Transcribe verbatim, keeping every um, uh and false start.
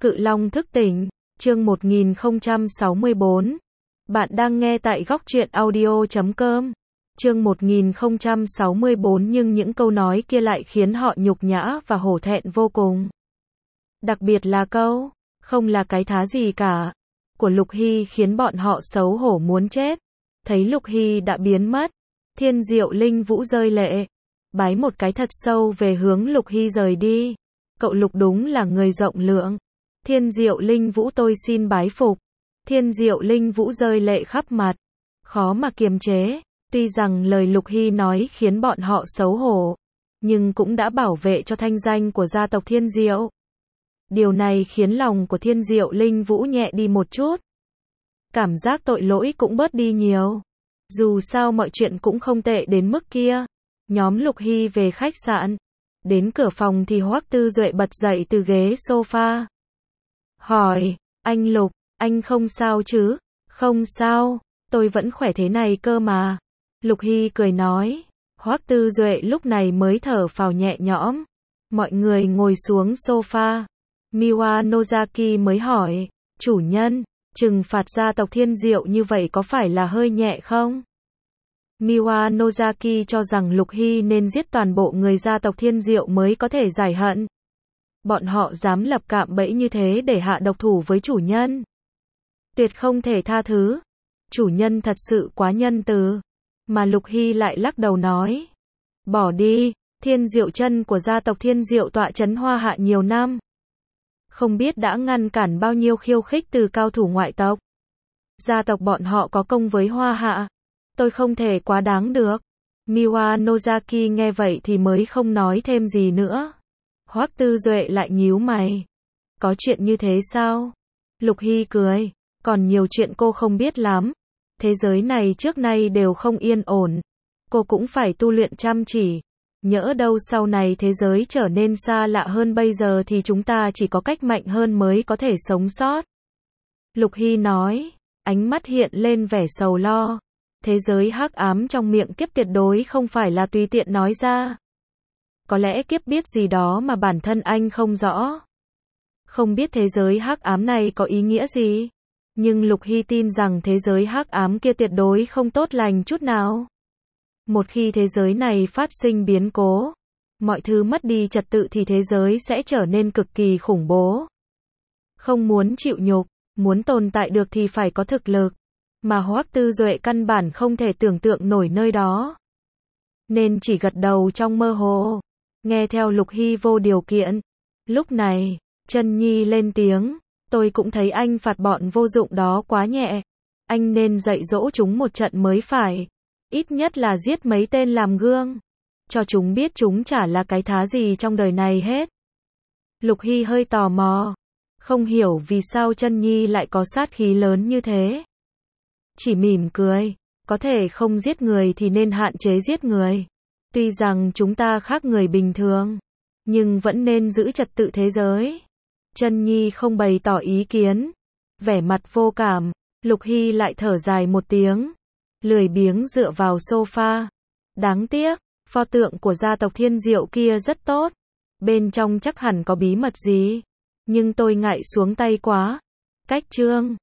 Cự Long thức tỉnh, chương một nghìn không trăm sáu mươi bốn. Bạn đang nghe tại góc truyện audio chấm com. Chương một nghìn không trăm sáu mươi bốn, nhưng những câu nói kia lại khiến họ nhục nhã và hổ thẹn vô cùng. Đặc biệt là câu, không là cái thá gì cả, của Lục Hy khiến bọn họ xấu hổ muốn chết. Thấy Lục Hy đã biến mất, Thiên Diệu Linh Vũ rơi lệ, bái một cái thật sâu về hướng Lục Hy rời đi. Cậu Lục đúng là người rộng lượng. Thiên Diệu Linh Vũ tôi xin bái phục. Thiên Diệu Linh Vũ rơi lệ khắp mặt, khó mà kiềm chế. Tuy rằng lời Lục Hy nói khiến bọn họ xấu hổ, nhưng cũng đã bảo vệ cho thanh danh của gia tộc Thiên Diệu. Điều này khiến lòng của Thiên Diệu Linh Vũ nhẹ đi một chút. Cảm giác tội lỗi cũng bớt đi nhiều. Dù sao mọi chuyện cũng không tệ đến mức kia. Nhóm Lục Hy về khách sạn. Đến cửa phòng thì Hoắc Tư Duệ bật dậy từ ghế sofa. Hỏi, anh Lục, anh không sao chứ? Không sao, tôi vẫn khỏe thế này cơ mà. Lục Hy cười nói. Hoắc Tư Duệ lúc này mới thở phào nhẹ nhõm. Mọi người ngồi xuống sofa. Miwa Nozaki mới hỏi, chủ nhân, trừng phạt gia tộc Thiên Diệu như vậy có phải là hơi nhẹ không? Miwa Nozaki cho rằng Lục Hy nên giết toàn bộ người gia tộc Thiên Diệu mới có thể giải hận. Bọn họ dám lập cạm bẫy như thế để hạ độc thủ với chủ nhân. Tuyệt không thể tha thứ. Chủ nhân thật sự quá nhân từ. Mà Lục Hy lại lắc đầu nói. Bỏ đi, Thiên Diệu chân của gia tộc Thiên Diệu tọa trấn Hoa Hạ nhiều năm. Không biết đã ngăn cản bao nhiêu khiêu khích từ cao thủ ngoại tộc. Gia tộc bọn họ có công với Hoa Hạ. Tôi không thể quá đáng được. Miwa Nozaki nghe vậy thì mới không nói thêm gì nữa. Hoắc Tư Duệ lại nhíu mày. Có chuyện như thế sao? Lục Hy cười. Còn nhiều chuyện cô không biết lắm. Thế giới này trước nay đều không yên ổn. Cô cũng phải tu luyện chăm chỉ. Nhỡ đâu sau này thế giới trở nên xa lạ hơn bây giờ thì chúng ta chỉ có cách mạnh hơn mới có thể sống sót. Lục Hy nói. Ánh mắt hiện lên vẻ sầu lo. Thế giới hắc ám trong miệng kiếp tuyệt đối không phải là tùy tiện nói ra. Có lẽ kiếp biết gì đó mà bản thân anh không rõ. Không biết thế giới hắc ám này có ý nghĩa gì. Nhưng Lục Hy tin rằng thế giới hắc ám kia tuyệt đối không tốt lành chút nào. Một khi thế giới này phát sinh biến cố, mọi thứ mất đi trật tự thì thế giới sẽ trở nên cực kỳ khủng bố. Không muốn chịu nhục, muốn tồn tại được thì phải có thực lực. Mà Hoắc Tư Duệ căn bản không thể tưởng tượng nổi nơi đó. Nên chỉ gật đầu trong mơ hồ. Nghe theo Lục Hy vô điều kiện. Lúc này, Chân Nhi lên tiếng. Tôi cũng thấy anh phạt bọn vô dụng đó quá nhẹ. Anh nên dạy dỗ chúng một trận mới phải. Ít nhất là giết mấy tên làm gương. Cho chúng biết chúng chả là cái thá gì trong đời này hết. Lục Hy hơi tò mò. Không hiểu vì sao Chân Nhi lại có sát khí lớn như thế. Chỉ mỉm cười. Có thể không giết người thì nên hạn chế giết người. Tuy rằng chúng ta khác người bình thường, nhưng vẫn nên giữ trật tự thế giới. Chân Nhi không bày tỏ ý kiến. Vẻ mặt vô cảm. Lục Hy lại thở dài một tiếng. Lười biếng dựa vào sofa. Đáng tiếc, pho tượng của gia tộc Thiên Diệu kia rất tốt. Bên trong chắc hẳn có bí mật gì. Nhưng tôi ngại xuống tay quá. Cách chương